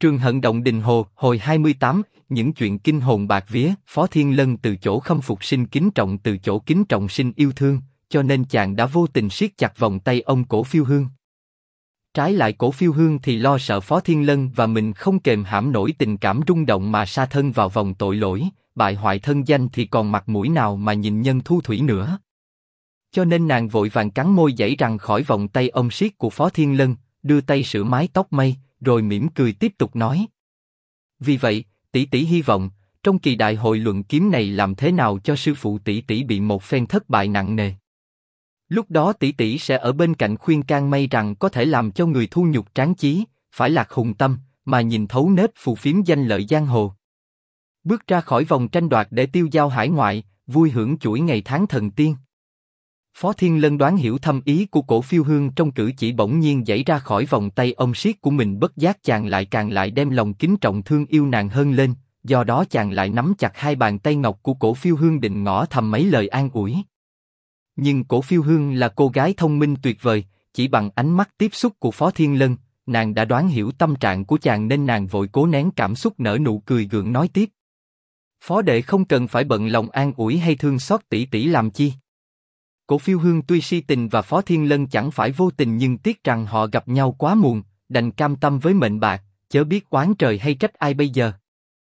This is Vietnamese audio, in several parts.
Trường Hận Động Đình Hồ, hồi 28, những chuyện kinh hồn bạc vía. Phó Thiên Lân từ chỗ khâm phục sinh kính trọng, từ chỗ kính trọng sinh yêu thương, cho nên chàng đã vô tình siết chặt vòng tay ông Cổ Phiêu Hương. Trái lại Cổ Phiêu Hương thì lo sợ Phó Thiên Lân và mình không kềm hãm nổi tình cảm rung động mà sa thân vào vòng tội lỗi, bại hoại thân danh thì còn mặt mũi nào mà nhìn Nhân Thu Thủy nữa. Cho nên nàng vội vàng cắn môi giãy rằng khỏi vòng tay ông siết của Phó Thiên Lân, đưa tay sửa mái tóc mây, rồi mỉm cười tiếp tục nói: Vì vậy, tỷ tỷ hy vọng trong kỳ đại hội luận kiếm này làm thế nào cho sư phụ tỷ tỷ bị một phen thất bại nặng nề. Lúc đó tỷ tỷ sẽ ở bên cạnh khuyên can may rằng có thể làm cho người thu nhục tráng chí, phải lạc hùng tâm, mà nhìn thấu nết phù phiếm danh lợi giang hồ. Bước ra khỏi vòng tranh đoạt để tiêu dao hải ngoại, vui hưởng chuỗi ngày tháng thần tiên. Phó Thiên Lân đoán hiểu thâm ý của Cổ Phiêu Hương trong cử chỉ bỗng nhiên giãy ra khỏi vòng tay ông siết của mình, bất giác chàng lại càng lại đem lòng kính trọng thương yêu nàng hơn lên, do đó chàng lại nắm chặt hai bàn tay ngọc của Cổ Phiêu Hương định ngỏ thầm mấy lời an ủi. Nhưng Cổ Phiêu Hương là cô gái thông minh tuyệt vời, chỉ bằng ánh mắt tiếp xúc của Phó Thiên Lân, nàng đã đoán hiểu tâm trạng của chàng nên nàng vội cố nén cảm xúc nở nụ cười gượng nói tiếp: Phó đệ không cần phải bận lòng an ủi hay thương xót tỷ tỷ làm chi. Cổ Phiêu Hương tuy si tình và Phó Thiên Lân chẳng phải vô tình, nhưng tiếc rằng họ gặp nhau quá muộn, đành cam tâm với mệnh bạc, chớ biết oán trời hay trách ai bây giờ.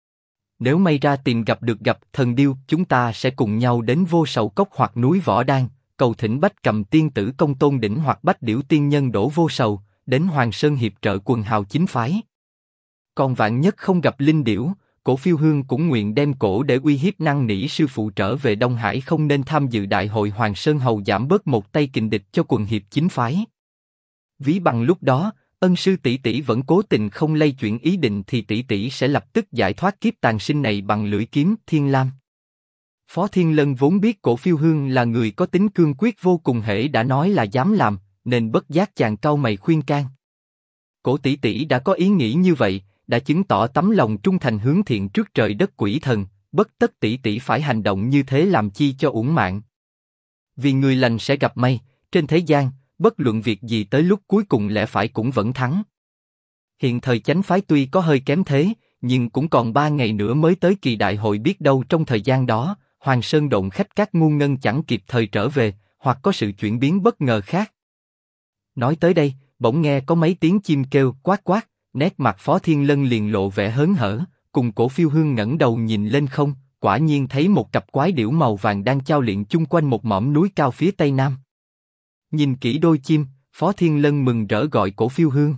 Nếu may ra tìm gặp thần điêu, chúng ta sẽ cùng nhau đến Vô Sầu Cốc hoặc núi Võ Đan, cầu thỉnh Bách Cầm tiên tử Công Tôn Đỉnh hoặc Bách Điểu tiên nhân Đỗ Vô Sầu, đến Hoàng Sơn hiệp trợ quần hào chính phái. Còn vạn nhất không gặp Linh Điểu, Cổ Phiêu Hương cũng nguyện đem cổ để uy hiếp năn nỉ sư phụ trở về Đông Hải không nên tham dự đại hội Hoàng Sơn hầu giảm bớt một tay kình địch cho quần hiệp chính phái. Ví bằng lúc đó, ân sư tỷ tỷ vẫn cố tình không lay chuyển ý định thì tỷ tỷ sẽ lập tức giải thoát kiếp tàn sinh này bằng lưỡi kiếm Thiên Lam. Phó Thiên Lân vốn biết Cổ Phiêu Hương là người có tính cương quyết vô cùng, hễ đã nói là dám làm, nên bất giác chàng cau mày khuyên can. Cổ tỷ tỷ đã có ý nghĩ như vậy, đã chứng tỏ tấm lòng trung thành hướng thiện trước trời đất quỷ thần, bất tất tỷ tỷ phải hành động như thế làm chi cho uổng mạng. Vì người lành sẽ gặp may, trên thế gian, bất luận việc gì tới lúc cuối cùng lẽ phải cũng vẫn thắng. Hiện thời chánh phái tuy có hơi kém thế, nhưng cũng còn 3 ngày nữa mới tới kỳ đại hội, biết đâu trong thời gian đó, Hoàng Sơn độn khách các ngu ngân chẳng kịp thời trở về, hoặc có sự chuyển biến bất ngờ khác. Nói tới đây, bỗng nghe có mấy tiếng chim kêu quát quát, nét mặt Phó Thiên Lân liền lộ vẻ hớn hở, cùng Cổ Phiêu Hương ngẩng đầu nhìn lên không, quả nhiên thấy một cặp quái điểu màu vàng đang chao liệng chung quanh một mỏm núi cao phía tây nam. Nhìn kỹ đôi chim, Phó Thiên Lân mừng rỡ gọi Cổ Phiêu Hương: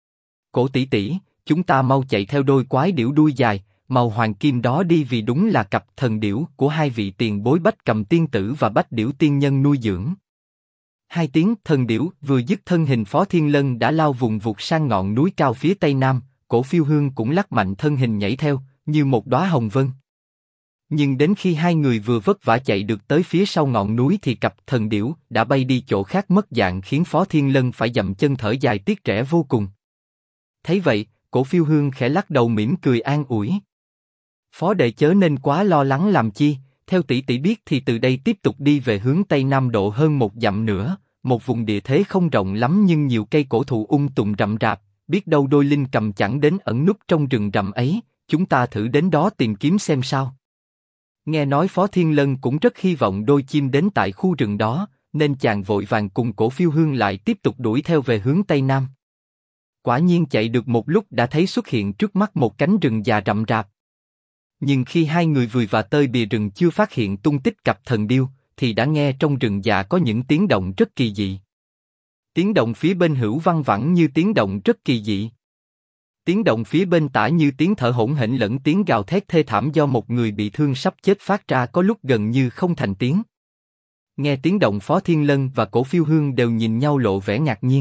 Cổ tỷ tỷ, chúng ta mau chạy theo đôi quái điểu đuôi dài, màu hoàng kim đó đi, vì đúng là cặp thần điểu của hai vị tiền bối Bách Cầm tiên tử và Bách Điểu tiên nhân nuôi dưỡng. Hai tiếng thần điểu vừa dứt, thân hình Phó Thiên Lân đã lao vùng vụt sang ngọn núi cao phía tây nam, Cổ Phiêu Hương cũng lắc mạnh thân hình nhảy theo, như một đóa hồng vân. Nhưng đến khi hai người vừa vất vả chạy được tới phía sau ngọn núi thì cặp thần điểu đã bay đi chỗ khác mất dạng, khiến Phó Thiên Lân phải dậm chân thở dài tiếc rẻ vô cùng. Thấy vậy, Cổ Phiêu Hương khẽ lắc đầu mỉm cười an ủi: Phó đệ chớ nên quá lo lắng làm chi, theo tỷ tỷ biết thì từ đây tiếp tục đi về hướng tây nam độ hơn 1 dặm nữa, một vùng địa thế không rộng lắm nhưng nhiều cây cổ thụ tùng rậm rạp, biết đâu đôi linh cầm chẳng đến ẩn núp trong rừng rậm ấy, chúng ta thử đến đó tìm kiếm xem sao. Nghe nói Phó Thiên Lân cũng rất hy vọng đôi chim đến tại khu rừng đó, nên chàng vội vàng cùng Cổ Phiêu Hương lại tiếp tục đuổi theo về hướng tây nam. Quả nhiên chạy được một lúc đã thấy xuất hiện trước mắt một cánh rừng già rậm rạp. Nhưng khi hai người vừa và tơi bìa rừng chưa phát hiện tung tích cặp thần điêu, thì đã nghe trong rừng già có những tiếng động rất kỳ dị. Tiếng động phía bên hữu văng vẳng như tiếng động rất kỳ dị. Tiếng động phía bên tả như tiếng thở hổn hển lẫn tiếng gào thét thê thảm do một người bị thương sắp chết phát ra, có lúc gần như không thành tiếng. Nghe tiếng động, Phó Thiên Lân và Cổ Phiêu Hương đều nhìn nhau lộ vẻ ngạc nhiên.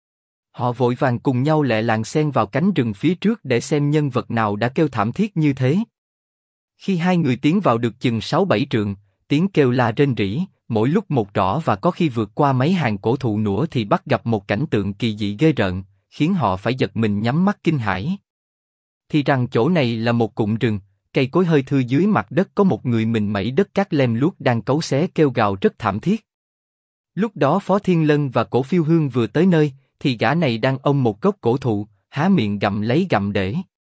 Họ vội vàng cùng nhau lẹ làng xen vào cánh rừng phía trước để xem nhân vật nào đã kêu thảm thiết như thế. Khi hai người tiến vào được chừng 6-7 trượng, tiếng kêu la rên rỉ, mỗi lúc một rõ và có khi vượt qua mấy hàng cổ thụ nữa thì bắt gặp một cảnh tượng kỳ dị ghê rợn, khiến họ phải giật mình nhắm mắt kinh hãi. Thì rằng chỗ này là một cụm rừng, cây cối hơi thưa, dưới mặt đất có một người mình mẩy đất cát lem luốc đang cấu xé kêu gào rất thảm thiết. Lúc đó Phó Thiên Lân và Cổ Phiêu Hương vừa tới nơi, thì gã này đang ôm một gốc cổ thụ, há miệng gặm lấy gặm để.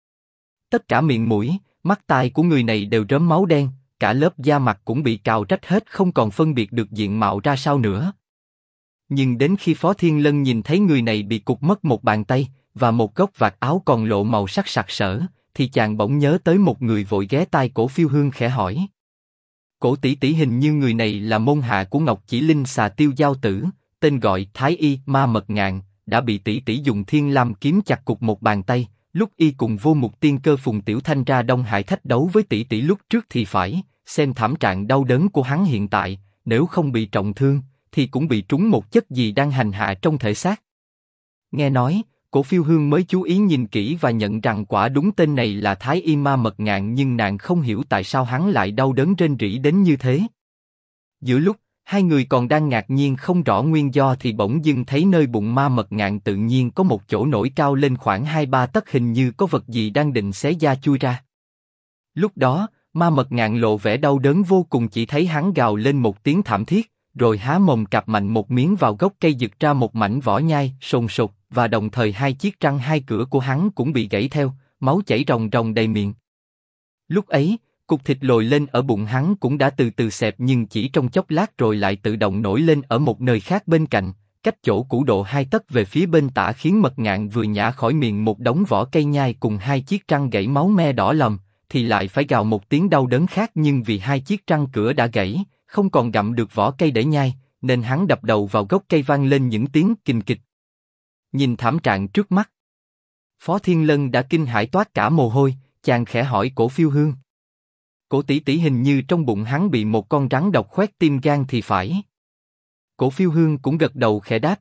Tất cả miệng mũi, mắt tai của người này đều rớm máu đen, cả lớp da mặt cũng bị cào rách hết không còn phân biệt được diện mạo ra sao nữa. Nhưng đến khi Phó Thiên Lân nhìn thấy người này bị cụt mất một bàn tay, và một góc vạt áo còn lộ màu sắc sặc sỡ, thì chàng bỗng nhớ tới một người vội ghé tai Cổ Phiêu Hương khẽ hỏi. Cổ tỷ tỷ, hình như người này là môn hạ của Ngọc Chỉ Linh Xà Tiêu Giao Tử, tên gọi Thái Y Ma Mật Ngạn, đã bị tỷ tỷ dùng Thiên Lam kiếm chặt cụt một bàn tay, lúc y cùng Vô Mục Tiên Cơ Phùng Tiểu Thanh ra Đông Hải thách đấu với tỷ tỷ lúc trước thì phải, xem thảm trạng đau đớn của hắn hiện tại, nếu không bị trọng thương, thì cũng bị trúng một chất gì đang hành hạ trong thể xác. Nghe nói, Cổ Phiêu Hương mới chú ý nhìn kỹ và nhận rằng quả đúng tên này là Thái Y Ma Mật Ngạn, nhưng nàng không hiểu tại sao hắn lại đau đớn rên rỉ đến như thế. Giữa lúc hai người còn đang ngạc nhiên không rõ nguyên do thì bỗng dưng thấy nơi bụng Ma Mật Ngạn tự nhiên có một chỗ nổi cao lên khoảng 2-3 tấc, hình như có vật gì đang định xé da chui ra. Lúc đó, Ma Mật Ngạn lộ vẻ đau đớn vô cùng, chỉ thấy hắn gào lên một tiếng thảm thiết, rồi há mồm cạp mạnh một miếng vào gốc cây, giật ra một mảnh vỏ nhai sồn sột, và đồng thời hai chiếc răng hai cửa của hắn cũng bị gãy theo, máu chảy ròng ròng đầy miệng. Lúc ấy, cục thịt lồi lên ở bụng hắn cũng đã từ từ xẹp, nhưng chỉ trong chốc lát rồi lại tự động nổi lên ở một nơi khác bên cạnh, cách chỗ cũ độ 2 tấc về phía bên tả, khiến Mật Ngạn vừa nhả khỏi miệng một đống vỏ cây nhai cùng hai chiếc răng gãy máu me đỏ lòm, thì lại phải gào một tiếng đau đớn khác, nhưng vì hai chiếc răng cửa đã gãy, không còn gặm được vỏ cây để nhai, nên hắn đập đầu vào gốc cây vang lên những tiếng kình kịch. Nhìn thảm trạng trước mắt, Phó Thiên Lân đã kinh hãi toát cả mồ hôi, chàng khẽ hỏi Cổ Phiêu Hương. Cổ tỷ tỷ, hình như trong bụng hắn bị một con rắn độc khoét tim gan thì phải. Cổ Phiêu Hương cũng gật đầu khẽ đáp.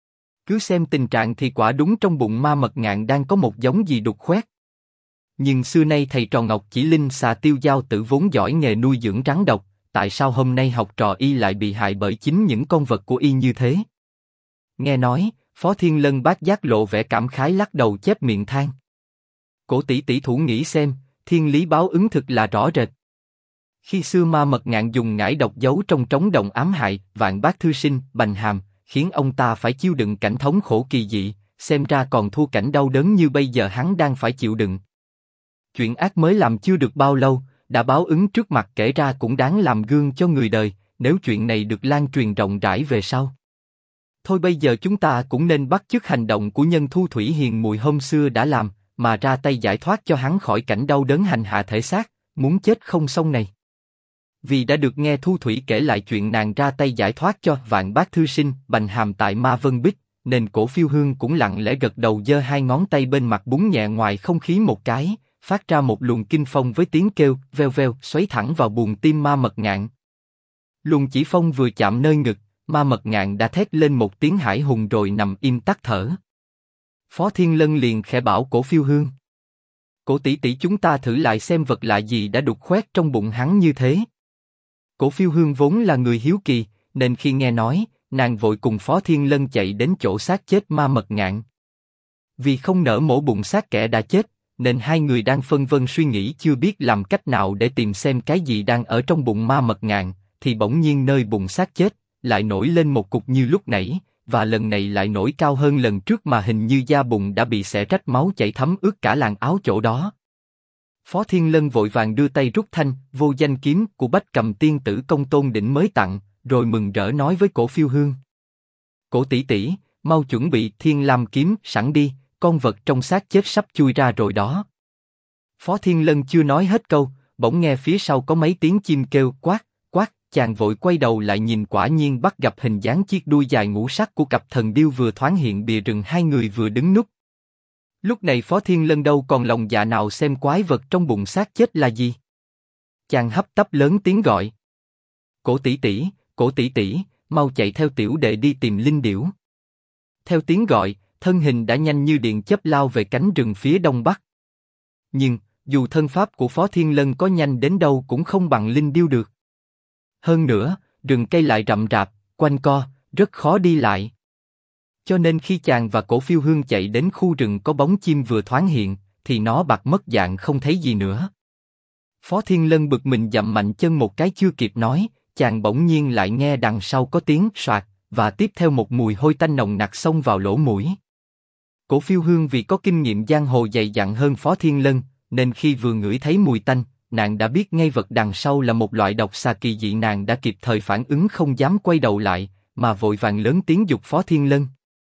Cứ xem tình trạng thì quả đúng trong bụng Ma Mật Ngạn đang có một giống gì đục khoét. Nhưng xưa nay thầy trò Ngọc Chỉ Linh Xà Tiêu Giao Tử vốn giỏi nghề nuôi dưỡng rắn độc, tại sao hôm nay học trò y lại bị hại bởi chính những con vật của y như thế? Nghe nói, Phó Thiên Lân bác giác lộ vẻ cảm khái, lắc đầu chép miệng than. Cổ tỷ tỷ thủ nghĩ xem, thiên lý báo ứng thực là rõ rệt. Khi xưa Ma Mật Ngạn dùng ngải độc giấu trong trống đồng ám hại Vạn Bác Thư Sinh Bành Hàm, khiến ông ta phải chịu đựng cảnh thống khổ kỳ dị, xem ra còn thua cảnh đau đớn như bây giờ hắn đang phải chịu đựng. Chuyện ác mới làm chưa được bao lâu, đã báo ứng trước mặt, kể ra cũng đáng làm gương cho người đời, nếu chuyện này được lan truyền rộng rãi về sau. Thôi bây giờ chúng ta cũng nên bắt chước hành động của nhân Thu Thủy Hiền Muội hôm xưa đã làm, mà ra tay giải thoát cho hắn khỏi cảnh đau đớn hành hạ thể xác, muốn chết không xong này. Vì đã được nghe Thu Thủy kể lại chuyện nàng ra tay giải thoát cho Vạn Bác Thư Sinh Bành Hàm tại Ma Vân Bích, nên Cổ Phiêu Hương cũng lặng lẽ gật đầu, giơ hai ngón tay bên mặt búng nhẹ ngoài không khí một cái, phát ra một luồng kinh phong với tiếng kêu veo veo xoáy thẳng vào buồng tim Ma Mật Ngạn. Luồng chỉ phong vừa chạm nơi ngực, Ma Mật Ngạn đã thét lên một tiếng hải hùng rồi nằm im tắt thở. Phó Thiên Lân liền khẽ bảo Cổ Phiêu Hương. Cổ tỷ tỷ, chúng ta thử lại xem vật lạ gì đã đục khoét trong bụng hắn như thế. Cổ Phiêu Hương vốn là người hiếu kỳ, nên khi nghe nói, nàng vội cùng Phó Thiên Lân chạy đến chỗ xác chết Ma Mật Ngạn. Vì không nỡ mổ bụng xác kẻ đã chết, nên hai người đang phân vân suy nghĩ chưa biết làm cách nào để tìm xem cái gì đang ở trong bụng Ma Mật Ngạn, thì bỗng nhiên nơi bụng xác chết lại nổi lên một cục như lúc nãy, và lần này lại nổi cao hơn lần trước, mà hình như da bụng đã bị xẻ rách, máu chảy thấm ướt cả làn áo chỗ đó. Phó Thiên Lân vội vàng đưa tay rút thanh vô danh kiếm của Bách Cầm Tiên Tử Công Tôn Đỉnh mới tặng, rồi mừng rỡ nói với Cổ Phiêu Hương. Cổ tỷ tỷ, mau chuẩn bị Thiên Lam kiếm sẵn đi, con vật trong xác chết sắp chui ra rồi đó. Phó Thiên Lân chưa nói hết câu, bỗng nghe phía sau có mấy tiếng chim kêu quát, quát, chàng vội quay đầu lại nhìn, quả nhiên bắt gặp hình dáng chiếc đuôi dài ngũ sắc của cặp thần điêu vừa thoáng hiện bìa rừng hai người vừa đứng núp. Lúc này Phó Thiên Lân đâu còn lòng dạ nào xem quái vật trong bụng xác chết là gì. Chàng hấp tấp lớn tiếng gọi. Cổ tỷ tỷ, mau chạy theo tiểu đệ đi tìm linh điểu. Theo tiếng gọi, thân hình đã nhanh như điện chớp lao về cánh rừng phía đông bắc. Nhưng, dù thân pháp của Phó Thiên Lân có nhanh đến đâu cũng không bằng linh điêu được. Hơn nữa, rừng cây lại rậm rạp, quanh co, rất khó đi lại. Cho nên khi chàng và Cổ Phiêu Hương chạy đến khu rừng có bóng chim vừa thoáng hiện, thì nó bặt mất dạng không thấy gì nữa. Phó Thiên Lân bực mình dậm mạnh chân một cái, chưa kịp nói, chàng bỗng nhiên lại nghe đằng sau có tiếng soạt, và tiếp theo một mùi hôi tanh nồng nặc xông vào lỗ mũi. Cổ Phiêu Hương vì có kinh nghiệm giang hồ dày dặn hơn Phó Thiên Lân, nên khi vừa ngửi thấy mùi tanh, nàng đã biết ngay vật đằng sau là một loại độc xà kỳ dị. Nàng đã kịp thời phản ứng, không dám quay đầu lại, mà vội vàng lớn tiếng giục Phó Thiên Lân.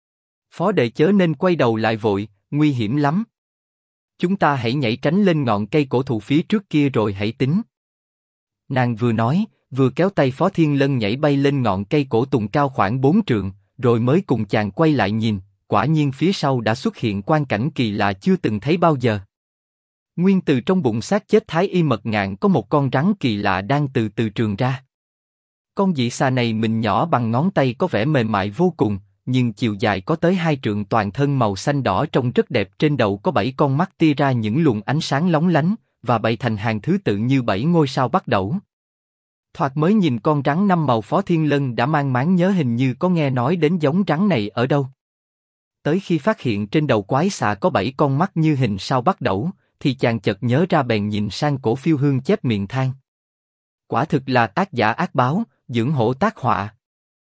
Phó đệ chớ nên quay đầu lại vội, nguy hiểm lắm. Chúng ta hãy nhảy tránh lên ngọn cây cổ thụ phía trước kia rồi hãy tính. Nàng vừa nói, vừa kéo tay Phó Thiên Lân nhảy bay lên ngọn cây cổ tùng cao khoảng 4 trượng, rồi mới cùng chàng quay lại nhìn, quả nhiên phía sau đã xuất hiện quang cảnh kỳ lạ chưa từng thấy bao giờ. Nguyên từ trong bụng xác chết Thái Y Mật Ngạn có một con rắn kỳ lạ đang từ từ trường ra. Con dị xà này mình nhỏ bằng ngón tay, có vẻ mềm mại vô cùng, nhưng chiều dài có tới 2 trượng, toàn thân màu xanh đỏ trông rất đẹp, trên đầu có 7 con mắt tia ra những luồng ánh sáng lóng lánh, và bày thành hàng thứ tự như 7 ngôi sao bắt đẩu. Thoạt mới nhìn con rắn 5 màu, Phó Thiên Lân đã mang máng nhớ hình như có nghe nói đến giống rắn này ở đâu. Tới khi phát hiện trên đầu quái xà có 7 con mắt như hình sao bắt đẩu, thì chàng chợt nhớ ra, bèn nhìn sang Cổ Phiêu Hương chép miệng than. Quả thực là tác giả ác báo, dưỡng hổ tác họa.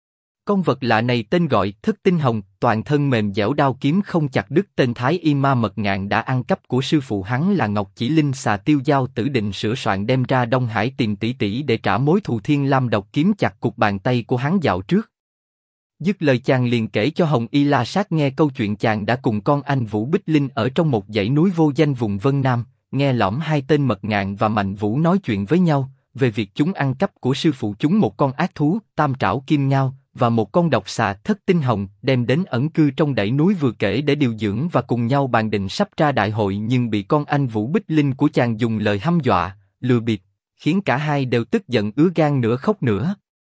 Con vật lạ này tên gọi Thất Tinh Hồng, toàn thân mềm dẻo, đao kiếm không chặt đứt. Tên Thái Y Ma Mật Ngạn đã ăn cắp của sư phụ hắn là Ngọc Chỉ Linh xà Tiêu Giao Tử, định sửa soạn đem ra Đông Hải tìm tỷ tỷ để trả mối thù. Thiên Lam độc kiếm chặt cục bàn tay của hắn dạo trước. Dứt lời chàng liền kể cho Hồng Y La Sát nghe câu chuyện chàng đã cùng con anh Vũ Bích Linh ở trong một dãy núi vô danh vùng Vân Nam, nghe lỏm hai tên Mật Ngạn và Mạnh Vũ nói chuyện với nhau về việc chúng ăn cắp của sư phụ chúng một con ác thú Tam Trảo Kim Ngao và một con độc xà Thất Tinh Hồng, đem đến ẩn cư trong dãy núi vừa kể để điều dưỡng, và cùng nhau bàn định sắp ra đại hội, nhưng bị con anh Vũ Bích Linh của chàng dùng lời hăm dọa, lừa bịp, khiến cả hai đều tức giận ứa gan, nửa khóc nửa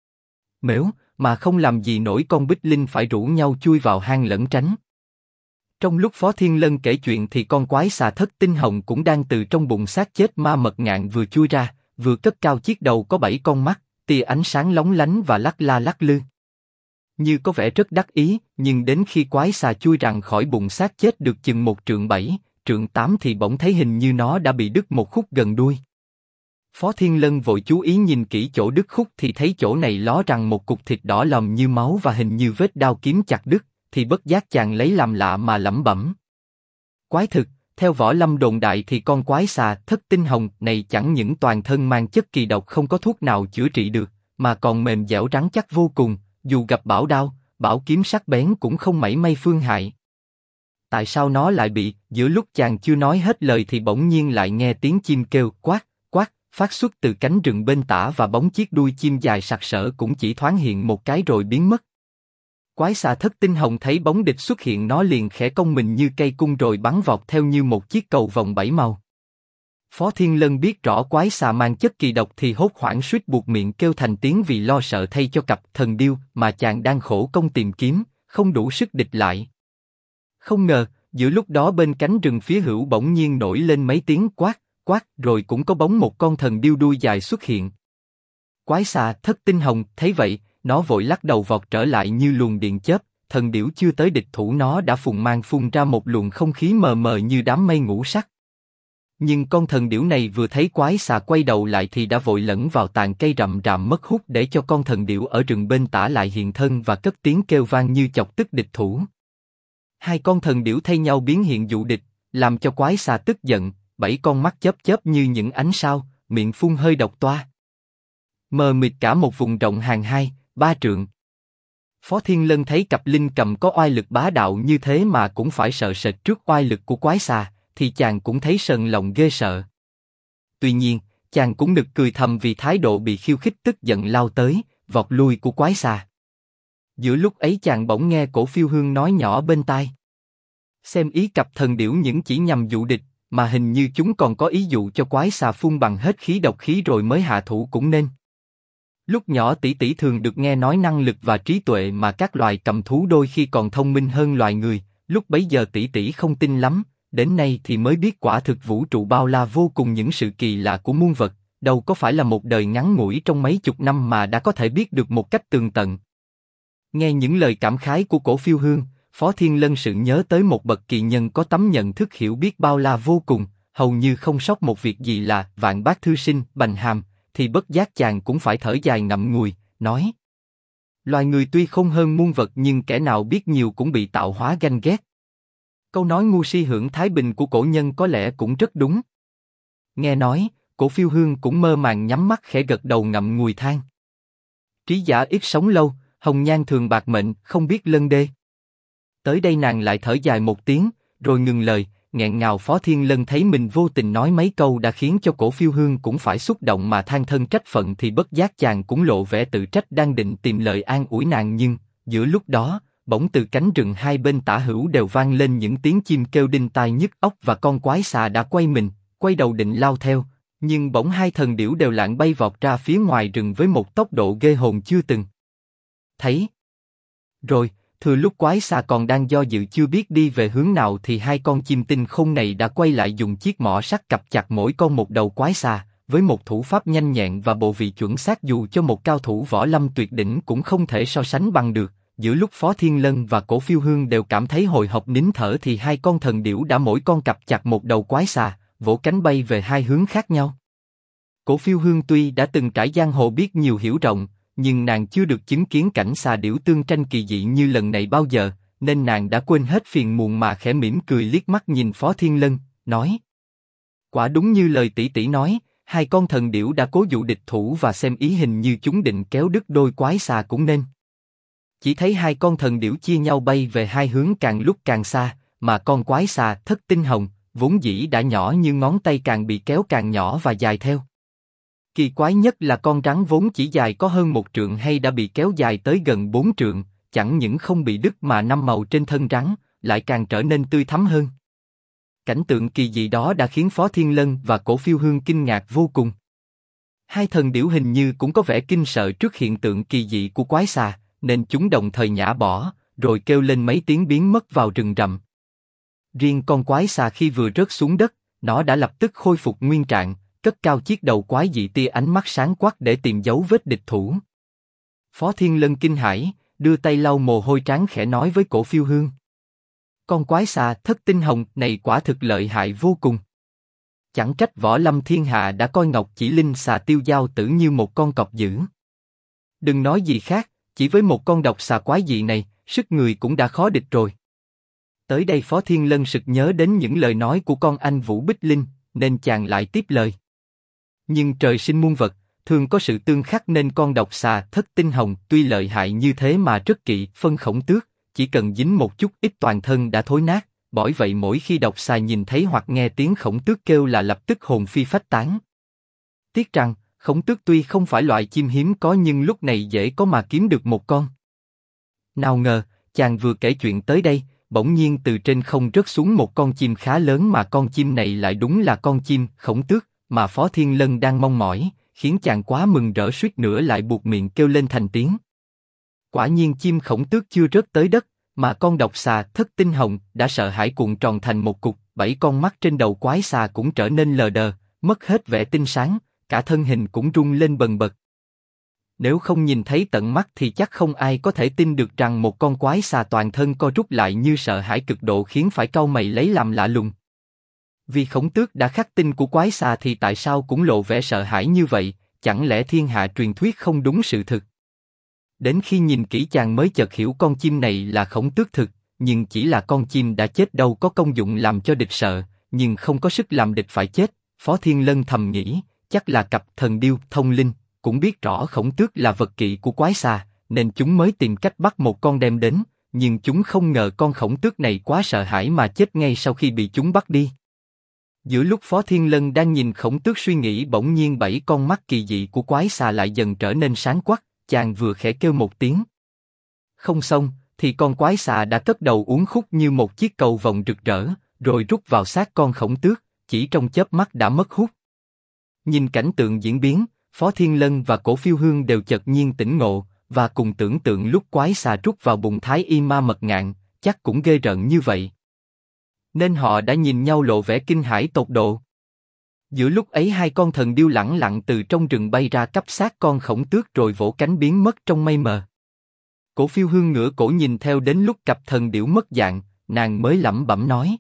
mếu, mà không làm gì nổi. Con Bích Linh phải rủ nhau chui vào hang lẩn tránh. Trong lúc Phó Thiên Lân kể chuyện thì con quái xà Thất Tinh Hồng cũng đang từ trong bụng xác chết Ma Mật Ngạn vừa chui ra, vừa cất cao chiếc đầu có 7 con mắt, tia ánh sáng lóng lánh và lắc la lắc lư. Như có vẻ rất đắc ý, nhưng đến khi quái xà chui rằng khỏi bụng xác chết được chừng 1 trượng 7, trượng 8 thì bỗng thấy hình như nó đã bị đứt một khúc gần đuôi. Phó Thiên Lân vội chú ý nhìn kỹ chỗ đứt khúc thì thấy chỗ này ló rằng một cục thịt đỏ lòm như máu và hình như vết đao kiếm chặt đứt, thì bất giác chàng lấy làm lạ mà lẩm bẩm. Quái thực, theo võ lâm đồn đại thì con quái xà Thất Tinh Hồng này chẳng những toàn thân mang chất kỳ độc không có thuốc nào chữa trị được, mà còn mềm dẻo rắn chắc vô cùng, dù gặp bão đao, bảo kiếm sắc bén cũng không mảy may phương hại. Tại sao nó lại bị? Giữa lúc chàng chưa nói hết lời thì bỗng nhiên lại nghe tiếng chim kêu quát, quát, phát xuất từ cánh rừng bên tả, và bóng chiếc đuôi chim dài sặc sỡ cũng chỉ thoáng hiện một cái rồi biến mất. Quái xà Thất Tinh Hồng thấy bóng địch xuất hiện, nó liền khẽ cong mình như cây cung rồi bắn vọt theo như một chiếc cầu vồng 7 màu. Phó Thiên Lân biết rõ quái xà mang chất kỳ độc thì hốt hoảng suýt buộc miệng kêu thành tiếng vì lo sợ thay cho cặp thần điêu mà chàng đang khổ công tìm kiếm, không đủ sức địch lại. Không ngờ, giữa lúc đó bên cánh rừng phía hữu bỗng nhiên nổi lên mấy tiếng quát, quát, rồi cũng có bóng một con thần điêu đuôi dài xuất hiện. Quái xà Thất Tinh Hồng thấy vậy, nó vội lắc đầu vọt trở lại như luồng điện chớp. Thần điểu chưa tới địch thủ nó đã phun ra một luồng không khí mờ mờ như đám mây ngũ sắc. Nhưng con thần điểu này vừa thấy quái xà quay đầu lại thì đã vội lẫn vào tàn cây rậm rạp mất hút, để cho con thần điểu ở rừng bên tả lại hiện thân và cất tiếng kêu vang như chọc tức địch thủ. Hai con thần điểu thay nhau biến hiện dụ địch, làm cho quái xà tức giận, 7 con mắt chớp chớp như những ánh sao, miệng phun hơi độc toa. Mờ mịt cả một vùng rộng hàng 2-3 trượng. Phó Thiên Lân thấy cặp linh cầm có oai lực bá đạo như thế mà cũng phải sợ sệt trước oai lực của quái xà, thì chàng cũng thấy sờn lòng ghê sợ. Tuy nhiên, chàng cũng nực cười thầm vì thái độ bị khiêu khích tức giận lao tới, vọt lui của quái xà. Giữa lúc ấy chàng bỗng nghe Cổ Phiêu Hương nói nhỏ bên tai. Xem ý cặp thần điểu những chỉ nhằm dụ địch, mà hình như chúng còn có ý dụ cho quái xà phun bằng hết khí độc khí rồi mới hạ thủ cũng nên. Lúc nhỏ tỷ tỷ thường được nghe nói năng lực và trí tuệ mà các loài cầm thú đôi khi còn thông minh hơn loài người, lúc bấy giờ tỷ tỷ không tin lắm, đến nay thì mới biết quả thực vũ trụ bao la vô cùng những sự kỳ lạ của muôn vật, đâu có phải là một đời ngắn ngủi trong mấy chục năm mà đã có thể biết được một cách tường tận. Nghe những lời cảm khái của Cổ Phiêu Hương, Phó Thiên Lân sực nhớ tới một bậc kỳ nhân có tấm nhận thức hiểu biết bao la vô cùng, hầu như không sót một việc gì là Vạn Bác Thư Sinh Bành Hàm, thì bất giác chàng cũng phải thở dài ngậm ngùi, nói: loài người tuy không hơn muôn vật nhưng kẻ nào biết nhiều cũng bị tạo hóa ganh ghét. Câu nói ngu si hưởng thái bình của cổ nhân có lẽ cũng rất đúng. Nghe nói, Cổ Phiêu Hương cũng mơ màng nhắm mắt khẽ gật đầu ngậm ngùi than. Trí giả ít sống lâu, hồng nhan thường bạc mệnh, không biết lân đê. Tới đây nàng lại thở dài một tiếng, rồi ngừng lời, nghẹn ngào. Phó Thiên Lân thấy mình vô tình nói mấy câu đã khiến cho Cổ Phiêu Hương cũng phải xúc động mà than thân trách phận, thì bất giác chàng cũng lộ vẻ tự trách, đang định tìm lời an ủi nàng, nhưng giữa lúc đó, bỗng từ cánh rừng hai bên tả hữu đều vang lên những tiếng chim kêu đinh tai nhức óc, và con quái xà đã quay mình, quay đầu định lao theo, nhưng bỗng hai thần điểu đều lạng bay vọt ra phía ngoài rừng với một tốc độ ghê hồn chưa từng thấy. Rồi, thừa lúc quái xà còn đang do dự chưa biết đi về hướng nào, thì hai con chim tinh khôn này đã quay lại dùng chiếc mỏ sắt cặp chặt mỗi con một đầu quái xà, với một thủ pháp nhanh nhẹn và bộ vị chuẩn xác dù cho một cao thủ võ lâm tuyệt đỉnh cũng không thể so sánh bằng được. Giữa lúc Phó Thiên Lân và Cổ Phiêu Hương đều cảm thấy hồi hộp nín thở, thì hai con thần điểu đã mỗi con cặp chặt một đầu quái xà, vỗ cánh bay về hai hướng khác nhau. Cổ Phiêu Hương tuy đã từng trải giang hồ biết nhiều hiểu rộng, nhưng nàng chưa được chứng kiến cảnh xà điểu tương tranh kỳ dị như lần này bao giờ, nên nàng đã quên hết phiền muộn mà khẽ mỉm cười liếc mắt nhìn Phó Thiên Lân, nói: quả đúng như lời tỷ tỷ nói, hai con thần điểu đã cố dụ địch thủ, và xem ý hình như chúng định kéo đứt đôi quái xà cũng nên. Chỉ thấy hai con thần điểu chia nhau bay về hai hướng càng lúc càng xa, mà con quái xà Thất Tinh Hồng, vốn dĩ đã nhỏ như ngón tay, càng bị kéo càng nhỏ và dài theo. Kỳ quái nhất là con rắn vốn chỉ dài có hơn 1 trượng hay đã bị kéo dài tới gần 4 trượng, chẳng những không bị đứt mà năm màu trên thân rắn lại càng trở nên tươi thắm hơn. Cảnh tượng kỳ dị đó đã khiến Phó Thiên Lân và Cổ Phiêu Hương kinh ngạc vô cùng. Hai thần điểu hình như cũng có vẻ kinh sợ trước hiện tượng kỳ dị của quái xà, nên chúng đồng thời nhả bỏ, rồi kêu lên mấy tiếng biến mất vào rừng rậm. Riêng con quái xà khi vừa rớt xuống đất, nó đã lập tức khôi phục nguyên trạng, cất cao chiếc đầu quái dị, tia ánh mắt sáng quắc để tìm dấu vết địch thủ. Phó Thiên Lân kinh hãi, đưa tay lau mồ hôi trán, khẽ nói với Cổ Phiêu Hương: con quái xà Thất Tinh Hồng này quả thực lợi hại vô cùng. Chẳng trách võ lâm thiên hạ đã coi Ngọc Chỉ Linh xà Tiêu Giao Tử như một con cọp dữ. Đừng nói gì khác, chỉ với một con độc xà quái dị này, sức người cũng đã khó địch rồi. Tới đây Phó Thiên Lân sực nhớ đến những lời nói của con anh Vũ Bích Linh, nên chàng lại tiếp lời: nhưng trời sinh muôn vật, thường có sự tương khắc, nên con độc xà Thất Tinh Hồng tuy lợi hại như thế mà rất kỵ phân Khổng Tước, chỉ cần dính một chút ít toàn thân đã thối nát, bởi vậy mỗi khi độc xà nhìn thấy hoặc nghe tiếng Khổng Tước kêu là lập tức hồn phi phách tán. Tiếc rằng, Khổng Tước tuy không phải loại chim hiếm có, nhưng lúc này dễ có mà kiếm được một con. Nào ngờ, chàng vừa kể chuyện tới đây, bỗng nhiên từ trên không rớt xuống một con chim khá lớn, mà con chim này lại đúng là con chim Khổng Tước mà Phó Thiên Lân đang mong mỏi, khiến chàng quá mừng rỡ suýt nữa lại buột miệng kêu lên thành tiếng. Quả nhiên chim Khổng Tước chưa rớt tới đất, mà con độc xà Thất Tinh Hồng đã sợ hãi cuộn tròn thành một cục, 7 con mắt trên đầu quái xà cũng trở nên lờ đờ, mất hết vẻ tinh sáng, cả thân hình cũng rung lên bần bật. Nếu không nhìn thấy tận mắt thì chắc không ai có thể tin được rằng một con quái xà toàn thân co rút lại như sợ hãi cực độ, khiến phải cau mày lấy làm lạ lùng. Vì Khổng Tước đã khắc tinh của quái xà thì tại sao cũng lộ vẻ sợ hãi như vậy, chẳng lẽ thiên hạ truyền thuyết không đúng sự thực? Đến khi nhìn kỹ chàng mới chợt hiểu con chim này là Khổng Tước thực, nhưng chỉ là con chim đã chết đâu có công dụng làm cho địch sợ, nhưng không có sức làm địch phải chết. Phó Thiên Lân thầm nghĩ, chắc là cặp thần điêu thông linh, cũng biết rõ Khổng Tước là vật kỵ của quái xà, nên chúng mới tìm cách bắt một con đem đến, nhưng chúng không ngờ con Khổng Tước này quá sợ hãi mà chết ngay sau khi bị chúng bắt đi. Giữa lúc Phó Thiên Lân đang nhìn Khổng Tước suy nghĩ, bỗng nhiên 7 con mắt kỳ dị của quái xà lại dần trở nên sáng quắc, chàng vừa khẽ kêu một tiếng không xong, thì con quái xà đã cất đầu uốn khúc như một chiếc cầu vồng rực rỡ, rồi rút vào xác con Khổng Tước, chỉ trong chớp mắt đã mất hút. Nhìn cảnh tượng diễn biến, Phó Thiên Lân và Cổ Phiêu Hương đều chợt nhiên tỉnh ngộ, và cùng tưởng tượng lúc quái xà rút vào bụng Thái Y Ma Mật Ngạn, chắc cũng ghê rợn như vậy. Nên họ đã nhìn nhau lộ vẻ kinh hãi tột độ. Giữa lúc ấy hai con thần điêu lẳng lặng từ trong rừng bay ra cắp sát con Khổng Tước rồi vỗ cánh biến mất trong mây mờ. Cổ Phiêu Hương ngửa cổ nhìn theo đến lúc cặp thần điểu mất dạng, nàng mới lẩm bẩm nói: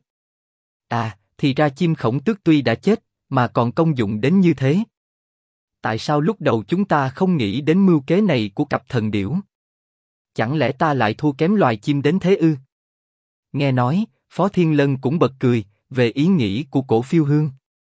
à, thì ra chim Khổng Tước tuy đã chết, mà còn công dụng đến như thế. Tại sao lúc đầu chúng ta không nghĩ đến mưu kế này của cặp thần điểu? Chẳng lẽ ta lại thua kém loài chim đến thế ư? Nghe nói, Phó Thiên Lân cũng bật cười về ý nghĩ của Cổ Phiêu Hương.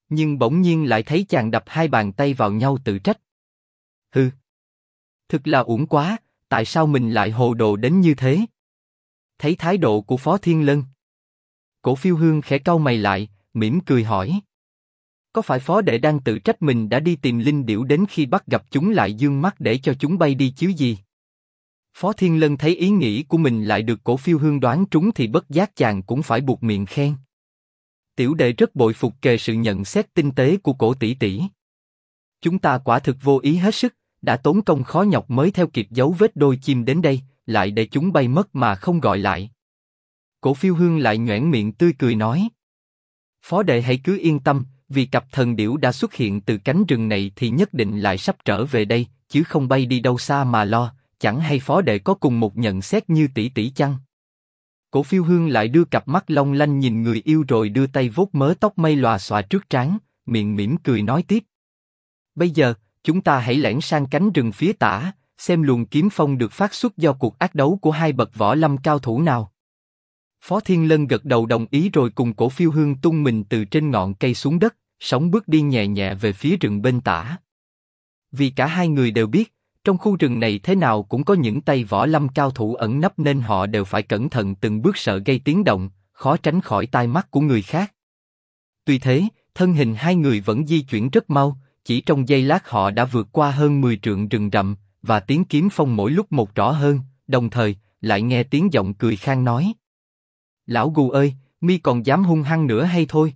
Nhưng bỗng nhiên lại thấy chàng đập hai bàn tay vào nhau tự trách. Hừ, thực là uổng quá, tại sao mình lại hồ đồ đến như thế? Thấy thái độ của Phó Thiên Lân, Cổ Phiêu Hương khẽ cau mày lại, mỉm cười hỏi. Có phải Phó Đệ đang tự trách mình đã đi tìm linh điểu đến khi bắt gặp chúng lại dương mắt để cho chúng bay đi chứ gì? Phó Thiên Lân thấy ý nghĩ của mình lại được Cổ Phiêu Hương đoán trúng thì bất giác chàng cũng phải buột miệng khen. Tiểu đệ rất bội phục kề sự nhận xét tinh tế của Cổ tỷ tỷ. Chúng ta quả thực vô ý hết sức, đã tốn công khó nhọc mới theo kịp dấu vết đôi chim đến đây, lại để chúng bay mất mà không gọi lại. Cổ Phiêu Hương lại nhoẻn miệng tươi cười nói. Phó Đệ hãy cứ yên tâm, vì cặp thần điểu đã xuất hiện từ cánh rừng này thì nhất định lại sắp trở về đây, chứ không bay đi đâu xa mà lo, chẳng hay Phó Đệ có cùng một nhận xét như tỷ tỷ chăng? Cổ Phiêu Hương lại đưa cặp mắt long lanh nhìn người yêu rồi đưa tay vuốt mớ tóc mây lòa xòa trước trán, miệng mỉm cười nói tiếp. Bây giờ, chúng ta hãy lẻn sang cánh rừng phía tả, xem luồng kiếm phong được phát xuất do cuộc ác đấu của hai bậc võ lâm cao thủ nào. Phó Thiên Lân gật đầu đồng ý rồi cùng Cổ Phiêu Hương tung mình từ trên ngọn cây xuống đất, sóng bước đi nhẹ nhẹ về phía rừng bên tả. Vì cả hai người đều biết, trong khu rừng này thế nào cũng có những tay võ lâm cao thủ ẩn nấp nên họ đều phải cẩn thận từng bước sợ gây tiếng động, khó tránh khỏi tai mắt của người khác. Tuy thế, thân hình hai người vẫn di chuyển rất mau, chỉ trong giây lát họ đã vượt qua hơn 10 trượng rừng rậm, và tiếng kiếm phong mỗi lúc một rõ hơn, đồng thời, lại nghe tiếng giọng cười khang nói. Lão Gù ơi, mi còn dám hung hăng nữa hay thôi?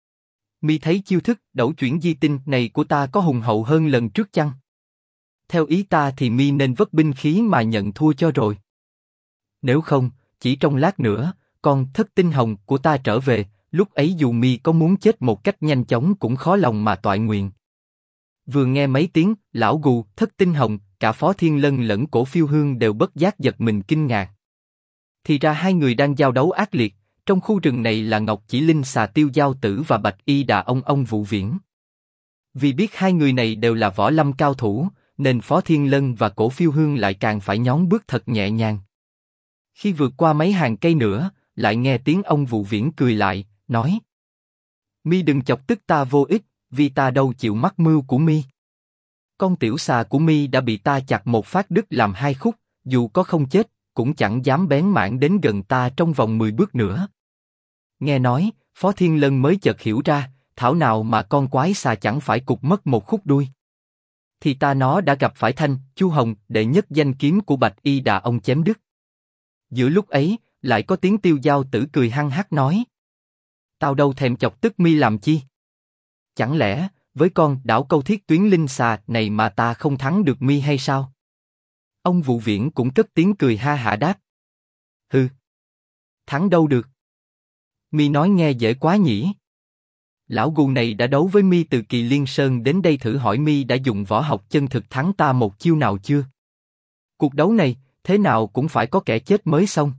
Mi thấy chiêu thức đẩu chuyển di tinh này của ta có hùng hậu hơn lần trước chăng? Theo ý ta thì mi nên vất binh khí mà nhận thua cho rồi. Nếu không, chỉ trong lát nữa, con Thất Tinh Hồng của ta trở về, lúc ấy dù mi có muốn chết một cách nhanh chóng cũng khó lòng mà toại nguyện. Vừa nghe mấy tiếng lão Gù, Thất Tinh Hồng, cả Phó Thiên Lân lẫn Cổ Phiêu Hương đều bất giác giật mình kinh ngạc. Thì ra hai người đang giao đấu ác liệt, trong khu rừng này là Ngọc Chỉ Linh Xà Tiêu Giao Tử và Bạch Y Đà ông Vũ Viễn. Vì biết hai người này đều là võ lâm cao thủ, nên Phó Thiên Lân và Cổ Phiêu Hương lại càng phải nhón bước thật nhẹ nhàng. Khi vượt qua mấy hàng cây nữa, lại nghe tiếng ông Vũ Viễn cười lại, nói: Mi đừng chọc tức ta vô ích, vì ta đâu chịu mắc mưu của mi. Con tiểu xà của mi đã bị ta chặt một phát đứt làm hai khúc, dù có không chết, cũng chẳng dám bén mảng đến gần ta trong vòng 10 bước nữa. Nghe nói, Phó Thiên Lân mới chợt hiểu ra, thảo nào mà con quái xà chẳng phải cụt mất một khúc đuôi. Thì ta nó đã gặp phải Thanh, Chu Hồng, đệ nhất danh kiếm của Bạch Y Đà ông chém đứt. Giữa lúc ấy, lại có tiếng Tiêu Giao Tử cười hăng hắc nói: Tao đâu thèm chọc tức mi làm chi? Chẳng lẽ, với con đảo câu thiết tuyến linh xà này mà ta không thắng được mi hay sao? Ông Vũ Viễn cũng cất tiếng cười ha hả đáp: Hừ, thắng đâu được. Mi nói nghe dễ quá nhỉ. Lão Gù này đã đấu với mi từ Kỳ Liên Sơn đến đây, thử hỏi mi đã dùng võ học chân thực thắng ta một chiêu nào chưa? Cuộc đấu này, thế nào cũng phải có kẻ chết mới xong.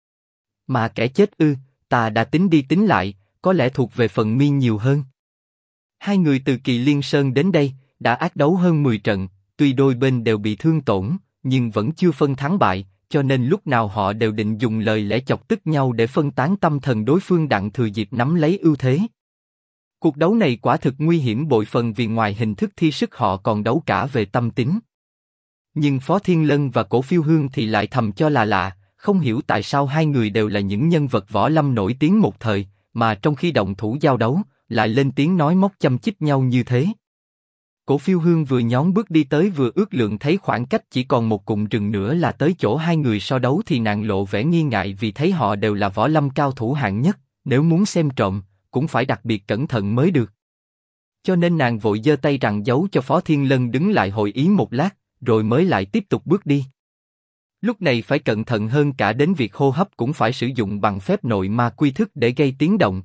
Mà kẻ chết ư, ta đã tính đi tính lại, có lẽ thuộc về phần mi nhiều hơn. Hai người từ Kỳ Liên Sơn đến đây, đã ác đấu hơn 10 trận, tuy đôi bên đều bị thương tổn, nhưng vẫn chưa phân thắng bại, cho nên lúc nào họ đều định dùng lời lẽ chọc tức nhau để phân tán tâm thần đối phương, đặng thừa dịp nắm lấy ưu thế. Cuộc đấu này quả thực nguy hiểm bội phần, vì ngoài hình thức thi sức họ còn đấu cả về tâm tính. Nhưng Phó Thiên Lân và Cổ Phiêu Hương thì lại thầm cho là lạ, không hiểu tại sao hai người đều là những nhân vật võ lâm nổi tiếng một thời, mà trong khi động thủ giao đấu, lại lên tiếng nói móc châm chích nhau như thế. Cổ Phiêu Hương vừa nhón bước đi tới vừa ước lượng thấy khoảng cách chỉ còn một cụm rừng nữa là tới chỗ hai người so đấu thì nàng lộ vẻ nghi ngại, vì thấy họ đều là võ lâm cao thủ hạng nhất, nếu muốn xem trộm, cũng phải đặc biệt cẩn thận mới được. Cho nên nàng vội giơ tay rằng giấu cho Phó Thiên Lân đứng lại hội ý một lát, rồi mới lại tiếp tục bước đi. Lúc này phải cẩn thận hơn cả đến việc hô hấp cũng phải sử dụng bằng phép nội ma quy thức để gây tiếng động.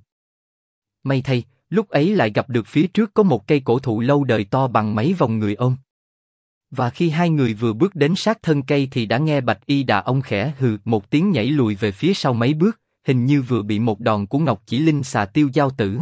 May thay, lúc ấy lại gặp được phía trước có một cây cổ thụ lâu đời to bằng mấy vòng người ôm. Và khi hai người vừa bước đến sát thân cây thì đã nghe Bạch Y Đà ông khẽ hừ một tiếng, nhảy lùi về phía sau mấy bước, hình như vừa bị một đòn của Ngọc Chỉ Linh Xà Tiêu Giao Tử.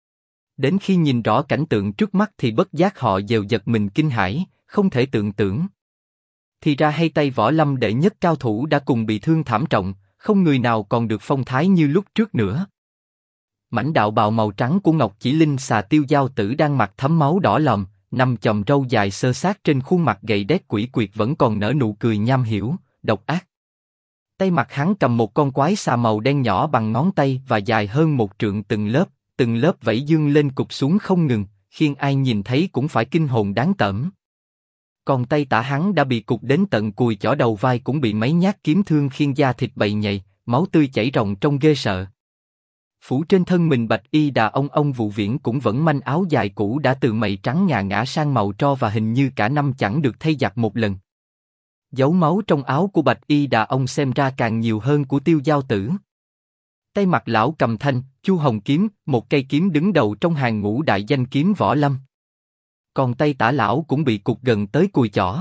Đến khi nhìn rõ cảnh tượng trước mắt thì bất giác họ đều giật mình kinh hãi, không thể tưởng. Thì ra hay tay võ lâm đệ nhất cao thủ đã cùng bị thương thảm trọng, không người nào còn được phong thái như lúc trước nữa. Mảnh đạo bào màu trắng của Ngọc Chỉ Linh xà tiêu dao tử đang mặt thấm máu đỏ lòm, năm chòm râu dài xơ xác trên khuôn mặt gầy đét quỷ quyệt vẫn còn nở nụ cười nham hiểm, độc ác. Tay mặt hắn cầm một con quái xà màu đen nhỏ bằng ngón tay và dài hơn một trượng, từng lớp vảy dương lên cụp xuống không ngừng, khiến ai nhìn thấy cũng phải kinh hồn đáng tởm. Còn tay tả hắn đã bị cụp đến tận cùi chỏ, đầu vai cũng bị mấy nhát kiếm thương khiến da thịt bầy nhầy, máu tươi chảy ròng trông ghê sợ. Phủ trên thân mình bạch y đà ông Vụ Viễn cũng vẫn manh áo dài cũ đã từ mây trắng ngà ngã sang màu tro và hình như cả năm chẳng được thay giặt một lần. Dấu máu trong áo của bạch y đà ông xem ra càng nhiều hơn của tiêu dao tử. Tay mặt lão cầm thanh, Chu Hồng kiếm, một cây kiếm đứng đầu trong hàng ngũ đại danh kiếm võ lâm. Còn tay tả lão cũng bị cụt gần tới cùi chỏ.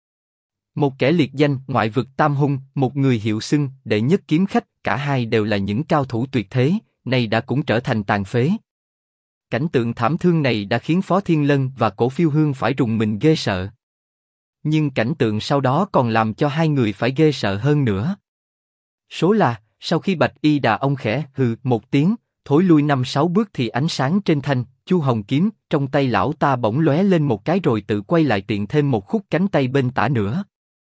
Một kẻ liệt danh ngoại vực tam hung, một người hiệu xưng đệ nhất kiếm khách, cả hai đều là những cao thủ tuyệt thế, nay đã cũng trở thành tàn phế. Cảnh tượng thảm thương này đã khiến Phó Thiên Lân và Cổ Phiêu Hương phải rùng mình ghê sợ. Nhưng cảnh tượng sau đó còn làm cho hai người phải ghê sợ hơn nữa. Số là, sau khi bạch y đà ông khẽ hừ một tiếng, thối lui 5-6 bước thì ánh sáng trên thanh, Chu Hồng kiếm, trong tay lão ta bỗng lóe lên một cái rồi tự quay lại tiện thêm một khúc cánh tay bên tả nữa.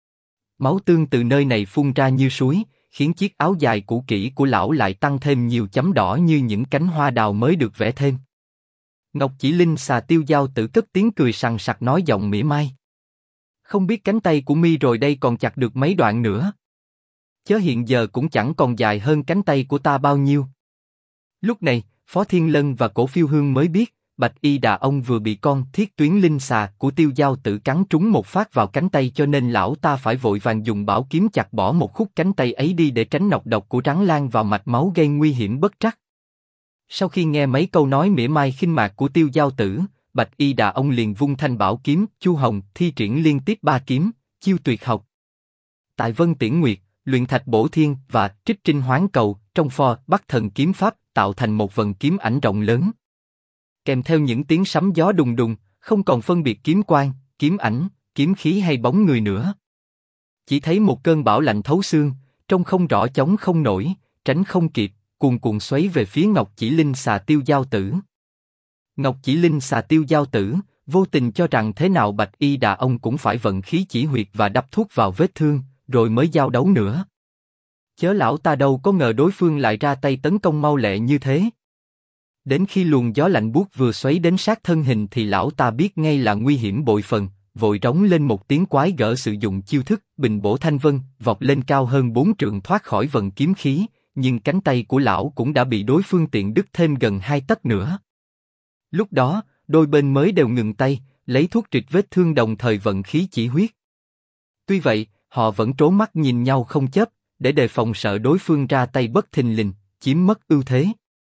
Máu tương từ nơi này phun ra như suối, khiến chiếc áo dài cũ kỹ của lão lại tăng thêm nhiều chấm đỏ như những cánh hoa đào mới được vẽ thêm. Ngọc Chỉ Linh xà tiêu dao tử cất tiếng cười sằng sặc nói giọng mỉa mai. Không biết cánh tay của mi rồi đây còn chặt được mấy đoạn nữa. Chớ hiện giờ cũng chẳng còn dài hơn cánh tay của ta bao nhiêu. Lúc này, Phó Thiên Lân và Cổ Phiêu Hương mới biết, bạch y đà ông vừa bị con thiết tuyến linh xà của tiêu dao tử cắn trúng một phát vào cánh tay, cho nên lão ta phải vội vàng dùng bảo kiếm chặt bỏ một khúc cánh tay ấy đi để tránh nọc độc của rắn lan vào mạch máu gây nguy hiểm bất trắc. Sau khi nghe mấy câu nói mỉa mai khinh mạc của tiêu dao tử, bạch y đà ông liền vung thanh bảo kiếm Chu Hồng thi triển liên tiếp 3 kiếm, chiêu tuyệt học. Tại Vân Tiễn Nguyệt, Luyện Thạch Bổ Thiên và Trích Trinh Hoán Cầu trong pho Bắc Thần Kiếm Pháp tạo thành một vần kiếm ảnh rộng lớn. Kèm theo những tiếng sấm gió đùng đùng, không còn phân biệt kiếm quang, kiếm ảnh, kiếm khí hay bóng người nữa. Chỉ thấy một cơn bão lạnh thấu xương, trông không rõ chống không nổi, tránh không kịp, cuồn cuộn xoáy về phía Ngọc Chỉ Linh xà tiêu dao tử. Ngọc Chỉ Linh xà tiêu dao tử, vô tình cho rằng thế nào bạch y đà ông cũng phải vận khí chỉ huyệt và đắp thuốc vào vết thương, rồi mới giao đấu nữa. Chớ lão ta đâu có ngờ đối phương lại ra tay tấn công mau lẹ như thế. Đến khi luồng gió lạnh buốt vừa xoáy đến sát thân hình thì lão ta biết ngay là nguy hiểm bội phần, vội rống lên một tiếng quái gở, sử dụng chiêu thức Bình Bổ Thanh Vân, vọt lên cao hơn 4 trượng thoát khỏi vần kiếm khí, nhưng cánh tay của lão cũng đã bị đối phương tiện đứt thêm gần 2 tấc nữa. Lúc đó, đôi bên mới đều ngừng tay, lấy thuốc trịch vết thương đồng thời vận khí chỉ huyết. Tuy vậy, họ vẫn trố mắt nhìn nhau không chớp, để đề phòng sợ đối phương ra tay bất thình lình, chiếm mất ưu thế.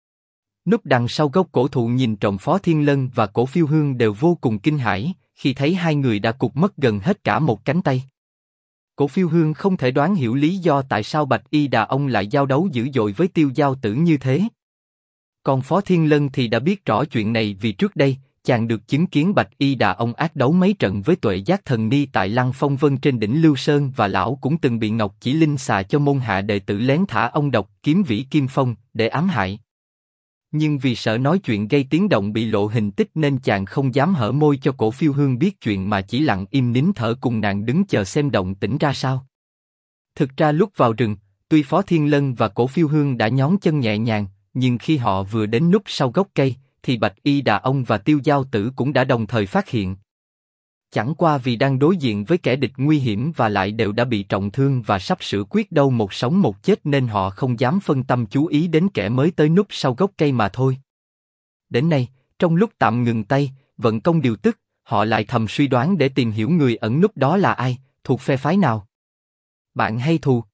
Núp đằng sau gốc cổ thụ nhìn trộm Phó Thiên Lân và Cổ Phiêu Hương đều vô cùng kinh hãi khi thấy hai người đã cụt mất gần hết cả một cánh tay. Cổ Phiêu Hương không thể đoán hiểu lý do tại sao bạch y đà ông lại giao đấu dữ dội với tiêu dao tử như thế. Còn Phó Thiên Lân thì đã biết rõ chuyện này vì trước đây, chàng được chứng kiến bạch y đà ông ác đấu mấy trận với Tuệ Giác Thần Ni tại Lăng Phong Vân trên đỉnh Lưu Sơn, và lão cũng từng bị Ngọc Chỉ Linh xà cho môn hạ đệ tử lén thả ông độc kiếm Vĩ Kim Phong để ám hại. Nhưng vì sợ nói chuyện gây tiếng động bị lộ hình tích nên chàng không dám hở môi cho Cổ Phiêu Hương biết chuyện mà chỉ lặng im nín thở cùng nàng đứng chờ xem động tĩnh ra sao. Thực ra lúc vào rừng, tuy Phó Thiên Lân và Cổ Phiêu Hương đã nhón chân nhẹ nhàng, nhưng khi họ vừa đến núp sau gốc cây, thì bạch y đà ông và tiêu dao tử cũng đã đồng thời phát hiện. Chẳng qua vì đang đối diện với kẻ địch nguy hiểm và lại đều đã bị trọng thương và sắp sửa quyết đấu một sống một chết nên họ không dám phân tâm chú ý đến kẻ mới tới núp sau gốc cây mà thôi. Đến nay, trong lúc tạm ngừng tay, vận công điều tức, họ lại thầm suy đoán để tìm hiểu người ẩn núp đó là ai, thuộc phe phái nào. Bạn hay thù?